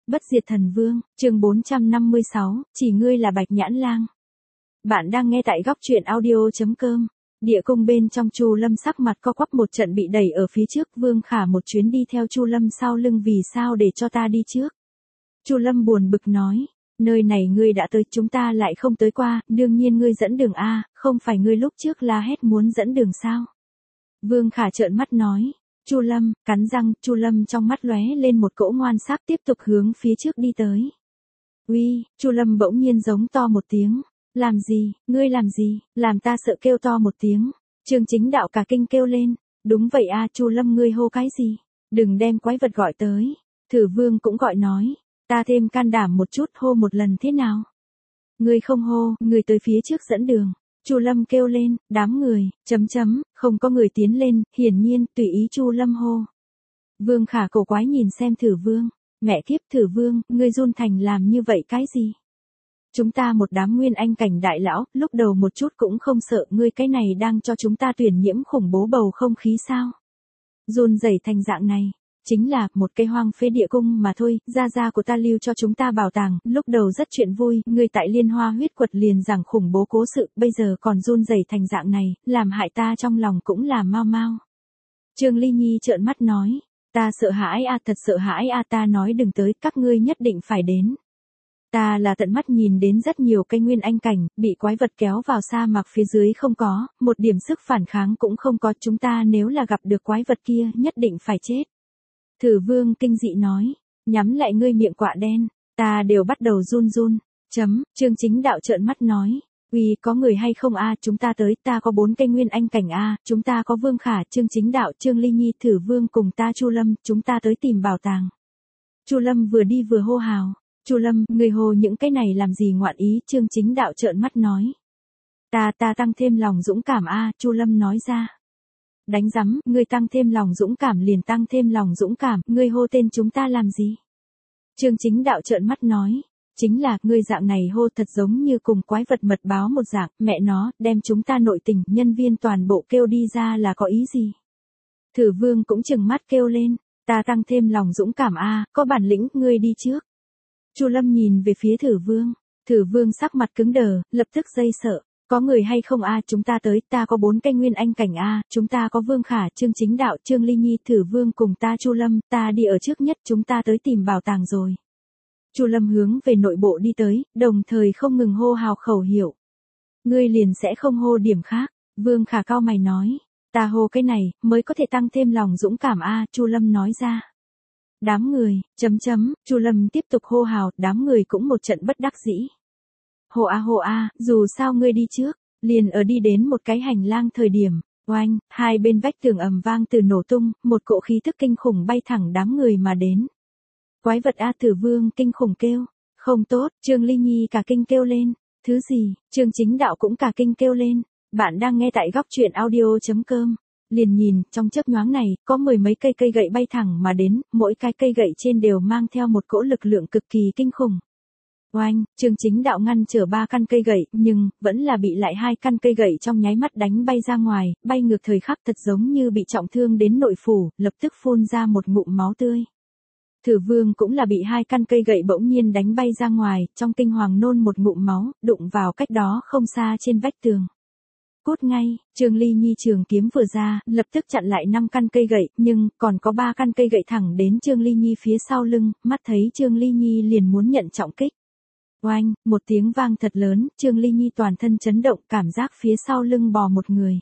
Bất diệt thần vương, chương 456, chỉ ngươi là Bạch Nhãn Lang. Bạn đang nghe tại góc truyện audio.com. Địa cung bên trong Chu Lâm sắc mặt co quắp một trận bị đẩy ở phía trước, Vương Khả một chuyến đi theo Chu Lâm sau lưng, vì sao để cho ta đi trước? Chu Lâm buồn bực nói, nơi này ngươi đã tới, chúng ta lại không tới qua, đương nhiên ngươi dẫn đường a, không phải ngươi lúc trước la hét muốn dẫn đường sao? Vương Khả trợn mắt nói. Chu Lâm, cắn răng, Chu Lâm trong mắt lóe lên một cỗ ngoan sắc, tiếp tục hướng phía trước đi tới. Uy, Chu Lâm bỗng nhiên giống to một tiếng. Làm gì, ngươi làm gì, làm ta sợ kêu to một tiếng. Trương Chính Đạo cả kinh kêu lên. Đúng vậy a, Chu Lâm ngươi hô cái gì? Đừng đem quái vật gọi tới. Thử Vương cũng gọi nói. Ta thêm can đảm một chút, hô một lần thế nào? Ngươi không hô, ngươi tới phía trước dẫn đường. Chu Lâm kêu lên, đám người, không có người tiến lên, hiển nhiên, tùy ý Chu Lâm hô. Vương Khả cổ quái nhìn xem Thử Vương, mẹ kiếp, Thử Vương, ngươi run thành làm như vậy cái gì? Chúng ta một đám nguyên anh cảnh đại lão, lúc đầu một chút cũng không sợ, ngươi cái này đang cho chúng ta tuyển nhiễm khủng bố bầu không khí sao? Run rẩy thành dạng này. Chính là một cây hoang phế địa cung mà thôi, gia của ta lưu cho chúng ta bảo tàng, lúc đầu rất chuyện vui, người tại Liên Hoa huyết quật liền giảng khủng bố cố sự, bây giờ còn run rẩy thành dạng này, làm hại ta trong lòng cũng là mau mau. Trương Ly Nhi trợn mắt nói, ta sợ hãi a, thật sợ hãi a, ta nói đừng tới, các ngươi nhất định phải đến. Ta là tận mắt nhìn đến rất nhiều cây nguyên anh cảnh, bị quái vật kéo vào sa mạc phía dưới không có, một điểm sức phản kháng cũng không có, chúng ta nếu là gặp được quái vật kia, nhất định phải chết. Thử Vương kinh dị nói, nhắm lại ngươi miệng quạ đen, ta đều bắt đầu run run. Trương Chính Đạo trợn mắt nói, uy, có người hay không a, chúng ta tới, ta có 4 cây nguyên anh cảnh a, chúng ta có Vương Khả, Trương Chính Đạo, Trương Ly Nhi, Thử Vương cùng ta Chu Lâm, chúng ta tới tìm bảo tàng. Chu Lâm vừa đi vừa hô hào, Chu Lâm, người hô những cái này làm gì ngoạn ý, Trương Chính Đạo trợn mắt nói. Ta tăng thêm lòng dũng cảm a, Chu Lâm nói ra. Đánh rắm, ngươi tăng thêm lòng dũng cảm liền tăng thêm lòng dũng cảm, ngươi hô tên chúng ta làm gì? Trương Chính Đạo trợn mắt nói, chính là, ngươi dạng này hô thật giống như cùng quái vật mật báo một dạng, mẹ nó, đem chúng ta nội tình, nhân viên toàn bộ kêu đi ra là có ý gì? Thử Vương cũng chừng mắt kêu lên, ta tăng thêm lòng dũng cảm a, có bản lĩnh, ngươi đi trước. Chu Lâm nhìn về phía Thử Vương sắc mặt cứng đờ, lập tức dây sợ. Có người hay không a, chúng ta tới, ta có 4 cây nguyên anh cảnh a, chúng ta có Vương Khả, Trương Chính Đạo, Trương Ly Nhi, Thử Vương cùng ta Chu Lâm, ta đi ở trước nhất, chúng ta tới tìm bảo tàng rồi. Chu Lâm hướng về nội bộ đi tới, đồng thời không ngừng hô hào khẩu hiệu. Ngươi liền sẽ không hô điểm khác, Vương Khả cau mày nói, ta hô cái này, mới có thể tăng thêm lòng dũng cảm a, Chu Lâm nói ra. Đám người, Chu Lâm tiếp tục hô hào, đám người cũng một trận bất đắc dĩ. Hồ a, dù sao ngươi đi trước, liền ở đi đến một cái hành lang thời điểm, oanh, hai bên vách tường ầm vang từ nổ tung, một cỗ khí thức kinh khủng bay thẳng đám người mà đến. Quái vật a, Thử Vương kinh khủng kêu, không tốt, Trương Ly Nhi cả kinh kêu lên, thứ gì, Trương Chính Đạo cũng cả kinh kêu lên, bạn đang nghe tại góc truyện audio.com. Liền nhìn, trong chớp nhoáng này, có 10 mấy cây gậy bay thẳng mà đến, mỗi cái cây gậy trên đều mang theo một cỗ lực lượng cực kỳ kinh khủng. Oanh, Trương Chính Đạo ngăn trở 3 căn cây gậy, nhưng, vẫn là bị lại 2 căn cây gậy trong nháy mắt đánh bay ra ngoài, bay ngược thời khắc thật giống như bị trọng thương đến nội phủ, lập tức phun ra một ngụm máu tươi. Thử Vương cũng là bị 2 căn cây gậy bỗng nhiên đánh bay ra ngoài, trong kinh hoàng nôn một ngụm máu, đụng vào cách đó không xa trên vách tường. Cút ngay, Trương Ly Nhi trường kiếm vừa ra, lập tức chặn lại 5 căn cây gậy, nhưng, còn có 3 căn cây gậy thẳng đến Trương Ly Nhi phía sau lưng, mắt thấy Trương Ly Nhi liền muốn nhận trọng kích. Oanh, một tiếng vang thật lớn, Trương Ly Nhi toàn thân chấn động, cảm giác phía sau lưng bò một người.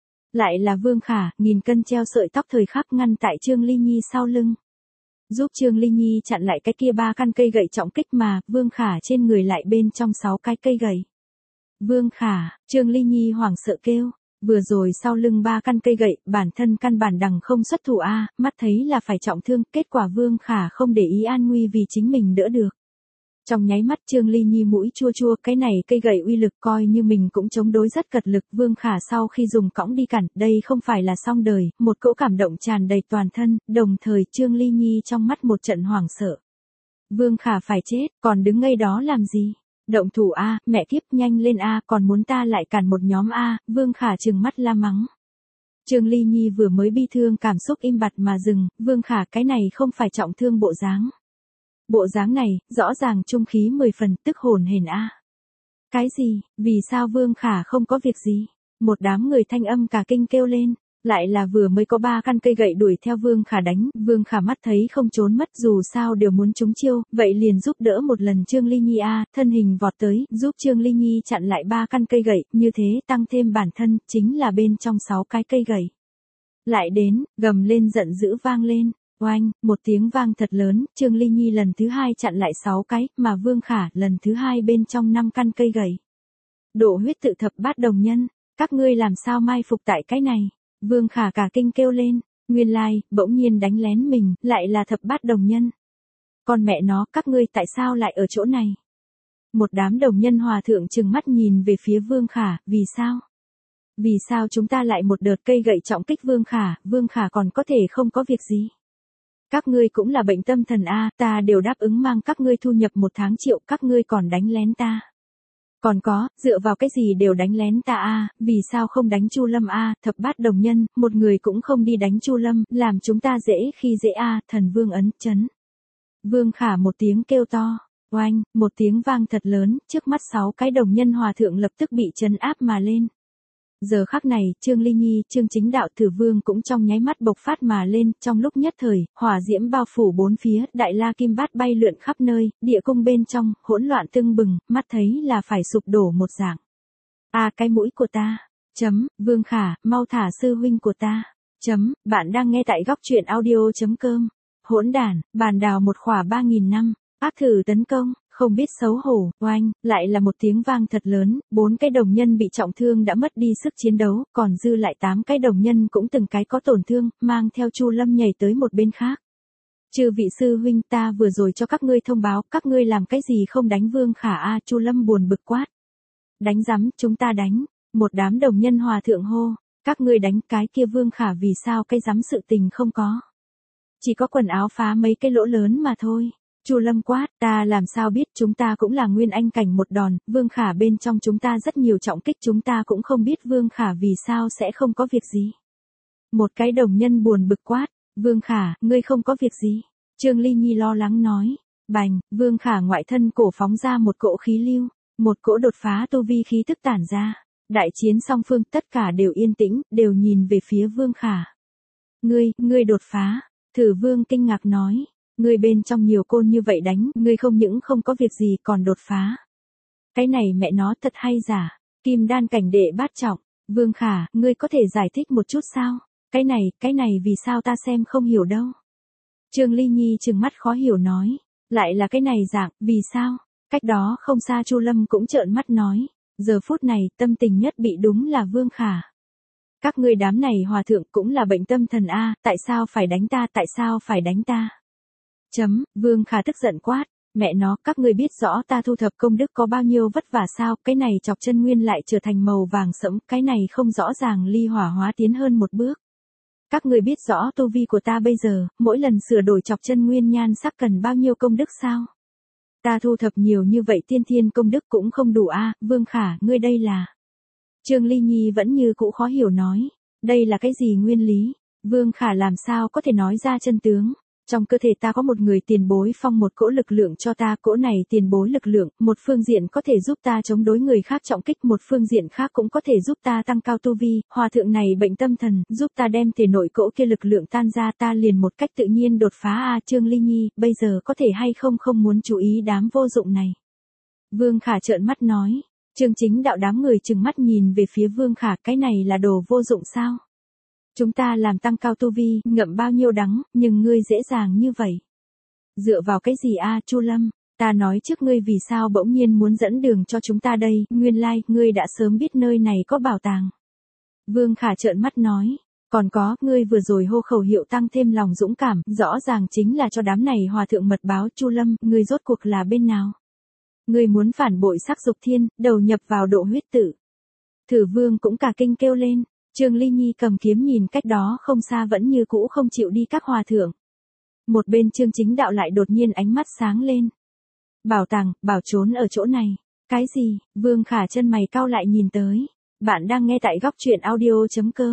Lại là Vương Khả, nghìn cân treo sợi tóc thời khắc ngăn tại Trương Ly Nhi sau lưng. Giúp Trương Ly Nhi chặn lại cái kia 3 căn cây gậy trọng kích mà, Vương Khả trên người lại bên trong 6 cái cây gậy. Vương Khả, Trương Ly Nhi hoảng sợ kêu, vừa rồi sau lưng 3 căn cây gậy, bản thân căn bản đằng không xuất thủ a, mắt thấy là phải trọng thương, kết quả Vương Khả không để ý an nguy vì chính mình đỡ được. Trong nháy mắt Trương Ly Nhi mũi chua chua, cái này cây gậy uy lực coi như mình cũng chống đối rất cật lực, Vương Khả sau khi dùng cõng đi cản, đây không phải là xong đời, một cỗ cảm động tràn đầy toàn thân, đồng thời Trương Ly Nhi trong mắt một trận hoảng sợ. Vương Khả phải chết, còn đứng ngây đó làm gì? Động thủ a, mẹ kiếp, nhanh lên a, còn muốn ta lại cản một nhóm a, Vương Khả trừng mắt la mắng. Trương Ly Nhi vừa mới bi thương cảm xúc im bặt mà dừng, Vương Khả cái này không phải trọng thương bộ dáng. Bộ dáng này, rõ ràng trung khí 10 phần, tức hồn hển a. Cái gì, vì sao Vương Khả không có việc gì? Một đám người thanh âm cả kinh kêu lên. Lại là vừa mới có 3 căn cây gậy đuổi theo Vương Khả đánh, Vương Khả mắt thấy không trốn mất dù sao đều muốn trúng chiêu, vậy liền giúp đỡ một lần Trương Ly Nhi thân hình vọt tới, giúp Trương Ly Nhi chặn lại 3 căn cây gậy, như thế tăng thêm bản thân, chính là bên trong 6 cái cây gậy. Lại đến, gầm lên giận dữ vang lên, oanh, một tiếng vang thật lớn, Trương Ly Nhi lần thứ 2 chặn lại 6 cái, mà Vương Khả lần thứ 2 bên trong 5 căn cây gậy. Độ huyết tự thập bát đồng nhân, các ngươi làm sao mai phục tại cái này? Vương Khả cả kinh kêu lên, nguyên lai, bỗng nhiên đánh lén mình, lại là thập bát đồng nhân. Con mẹ nó, các ngươi tại sao lại ở chỗ này? Một đám đồng nhân hòa thượng trừng mắt nhìn về phía Vương Khả, vì sao? Vì sao chúng ta lại một đợt cây gậy trọng kích Vương Khả còn có thể không có việc gì? Các ngươi cũng là bệnh tâm thần ta đều đáp ứng mang các ngươi thu nhập 1 tháng triệu, các ngươi còn đánh lén ta. Còn có, dựa vào cái gì đều đánh lén ta vì sao không đánh Chu Lâm thập bát đồng nhân, một người cũng không đi đánh Chu Lâm, làm chúng ta dễ khi dễ thần vương ấn, chấn. Vương Khả một tiếng kêu to, oanh, một tiếng vang thật lớn, trước mắt 6 cái đồng nhân hòa thượng lập tức bị trấn áp mà lên. Giờ khắc này, Trương Ly Nhi, Trương Chính Đạo Thử Vương cũng trong nháy mắt bộc phát mà lên, trong lúc nhất thời, hỏa diễm bao phủ bốn phía, đại la kim bát bay lượn khắp nơi, địa cung bên trong, hỗn loạn tưng bừng, mắt thấy là phải sụp đổ một dạng. Cái mũi của ta. Vương Khả, mau thả sư huynh của ta. Bạn đang nghe tại góc truyện audio.com. Hỗn đản, bàn đào một khỏa 3.000 năm, ác thử tấn công. Không biết xấu hổ, oanh, lại là một tiếng vang thật lớn, 4 cái đồng nhân bị trọng thương đã mất đi sức chiến đấu, còn dư lại 8 cái đồng nhân cũng từng cái có tổn thương, mang theo Chu Lâm nhảy tới một bên khác. Chư vị sư huynh, ta vừa rồi cho các ngươi thông báo, các ngươi làm cái gì không đánh Vương Khả Chu Lâm buồn bực quát. Đánh rắm, chúng ta đánh, một đám đồng nhân hòa thượng hô, các ngươi đánh cái kia Vương Khả vì sao cái rắm sự tình không có. Chỉ có quần áo phá mấy cái lỗ lớn mà thôi. Chu Lâm quát, ta làm sao biết, chúng ta cũng là nguyên anh cảnh một đòn, Vương Khả bên trong chúng ta rất nhiều trọng kích, chúng ta cũng không biết Vương Khả vì sao sẽ không có việc gì. Một cái đồng nhân buồn bực quát, Vương Khả, ngươi không có việc gì. Trương Ly Nhi lo lắng nói, bành, Vương Khả ngoại thân cổ phóng ra một cỗ khí lưu, một cỗ đột phá tu vi khí tức tản ra. Đại chiến song phương tất cả đều yên tĩnh, đều nhìn về phía Vương Khả. Ngươi đột phá, Thử Vương kinh ngạc nói. Ngươi bên trong nhiều côn như vậy đánh, ngươi không những không có việc gì còn đột phá. Cái này mẹ nó thật hay giả, kim đan cảnh đệ bát trọng, Vương Khả, ngươi có thể giải thích một chút sao? Cái này vì sao ta xem không hiểu đâu. Trương Ly Nhi trừng mắt khó hiểu nói, lại là cái này dạng, vì sao? Cách đó không xa Chu Lâm cũng trợn mắt nói, giờ phút này tâm tình nhất bị đúng là Vương Khả. Các ngươi đám này hòa thượng cũng là bệnh tâm thần tại sao phải đánh ta, tại sao phải đánh ta? Vương Khả tức giận quát, mẹ nó, các ngươi biết rõ ta thu thập công đức có bao nhiêu vất vả sao, cái này chọc chân nguyên lại trở thành màu vàng sẫm, cái này không rõ ràng ly hỏa hóa tiến hơn một bước. Các ngươi biết rõ tu vi của ta bây giờ, mỗi lần sửa đổi chọc chân nguyên nhan sắc cần bao nhiêu công đức sao? Ta thu thập nhiều như vậy tiên thiên công đức cũng không đủ Vương Khả, ngươi đây là... Trương Ly Nhi vẫn như cũ khó hiểu nói, đây là cái gì nguyên lý? Vương Khả làm sao có thể nói ra chân tướng? Trong cơ thể ta có một người tiền bối phong một cỗ lực lượng cho ta, cỗ này tiền bối lực lượng, một phương diện có thể giúp ta chống đối người khác trọng kích, một phương diện khác cũng có thể giúp ta tăng cao tu vi, hòa thượng này bệnh tâm thần, giúp ta đem thể nội cỗ kia lực lượng tan ra, ta liền một cách tự nhiên đột phá Trương Ly Nhi, bây giờ có thể hay không muốn chú ý đám vô dụng này. Vương Khả trợn mắt nói, Trương Chính Đạo đám người trừng mắt nhìn về phía Vương Khả, cái này là đồ vô dụng sao? Chúng ta làm tăng cao tu vi, ngậm bao nhiêu đắng, nhưng ngươi dễ dàng như vậy. Dựa vào cái gì Chu Lâm, ta nói trước ngươi vì sao bỗng nhiên muốn dẫn đường cho chúng ta đây, nguyên lai, ngươi đã sớm biết nơi này có bảo tàng. Vương Khả trợn mắt nói, còn có, ngươi vừa rồi hô khẩu hiệu tăng thêm lòng dũng cảm, rõ ràng chính là cho đám này hòa thượng mật báo. Chu Lâm, ngươi rốt cuộc là bên nào? Ngươi muốn phản bội sắc dục thiên, đầu nhập vào độ huyết tử. Thử Vương cũng cả kinh kêu lên. Trương Ly Nhi cầm kiếm nhìn cách đó không xa vẫn như cũ không chịu đi các hòa thượng. Một bên Trương Chính Đạo lại đột nhiên ánh mắt sáng lên. Bảo tàng, bảo trốn ở chỗ này. Cái gì? Vương Khả chân mày cau lại nhìn tới. Bạn đang nghe tại góc truyện audio.com.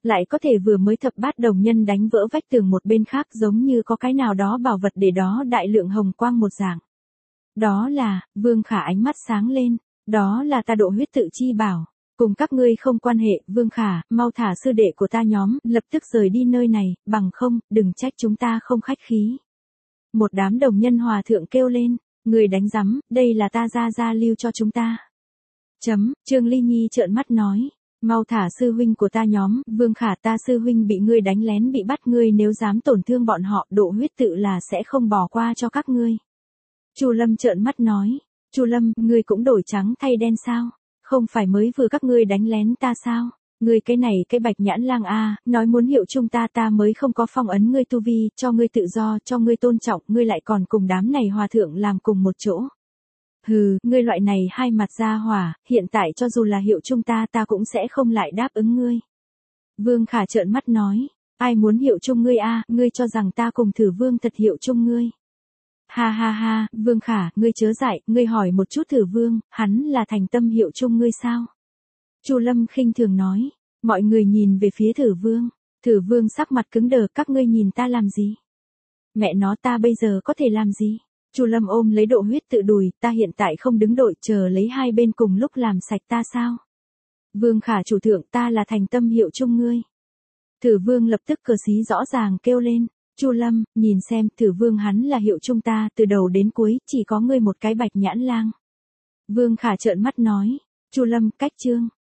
Lại có thể vừa mới thập bát đồng nhân đánh vỡ vách tường một bên khác giống như có cái nào đó bảo vật để đó đại lượng hồng quang một dạng. Đó là, Vương Khả ánh mắt sáng lên, đó là ta độ huyết tự chi bảo. Cùng các ngươi không quan hệ, Vương Khả, mau thả sư đệ của ta nhóm, lập tức rời đi nơi này, bằng không, đừng trách chúng ta không khách khí. Một đám đồng nhân hòa thượng kêu lên, người đánh rắm, đây là ta ra lưu cho chúng ta. Trương Ly Nhi trợn mắt nói, mau thả sư huynh của ta nhóm, Vương Khả ta sư huynh bị ngươi đánh lén bị bắt, ngươi nếu dám tổn thương bọn họ, độ huyết tự là sẽ không bỏ qua cho các ngươi. Chu Lâm trợn mắt nói, Chu Lâm, ngươi cũng đổi trắng thay đen sao? Không phải mới vừa các ngươi đánh lén ta sao? Ngươi cái này cái Bạch Nhãn Lang a, nói muốn hiệu chung ta mới không có phong ấn ngươi tu vi, cho ngươi tự do, cho ngươi tôn trọng, ngươi lại còn cùng đám này hòa thượng làm cùng một chỗ. Hừ, ngươi loại này hai mặt ra hỏa, hiện tại cho dù là hiệu chung ta cũng sẽ không lại đáp ứng ngươi. Vương Khả trợn mắt nói, ai muốn hiệu chung ngươi a, ngươi cho rằng ta cùng Thử Vương thật hiệu chung ngươi. Ha ha ha, Vương Khả, ngươi chớ dại, ngươi hỏi một chút Thử Vương, hắn là thành tâm hiệu chung ngươi sao? Chu Lâm khinh thường nói, mọi người nhìn về phía Thử Vương sắc mặt cứng đờ, các ngươi nhìn ta làm gì? Mẹ nó ta bây giờ có thể làm gì? Chu Lâm ôm lấy độ huyết tự đùi, ta hiện tại không đứng đội chờ lấy hai bên cùng lúc làm sạch ta sao? Vương Khả chủ thượng, ta là thành tâm hiệu chung ngươi. Thử Vương lập tức cờ xí rõ ràng kêu lên, Chu Lâm, nhìn xem, Thử Vương hắn là hiệu chung ta, từ đầu đến cuối, chỉ có ngươi một cái Bạch Nhãn Lang. Vương Khả trợn mắt nói, Chu Lâm, cách chương.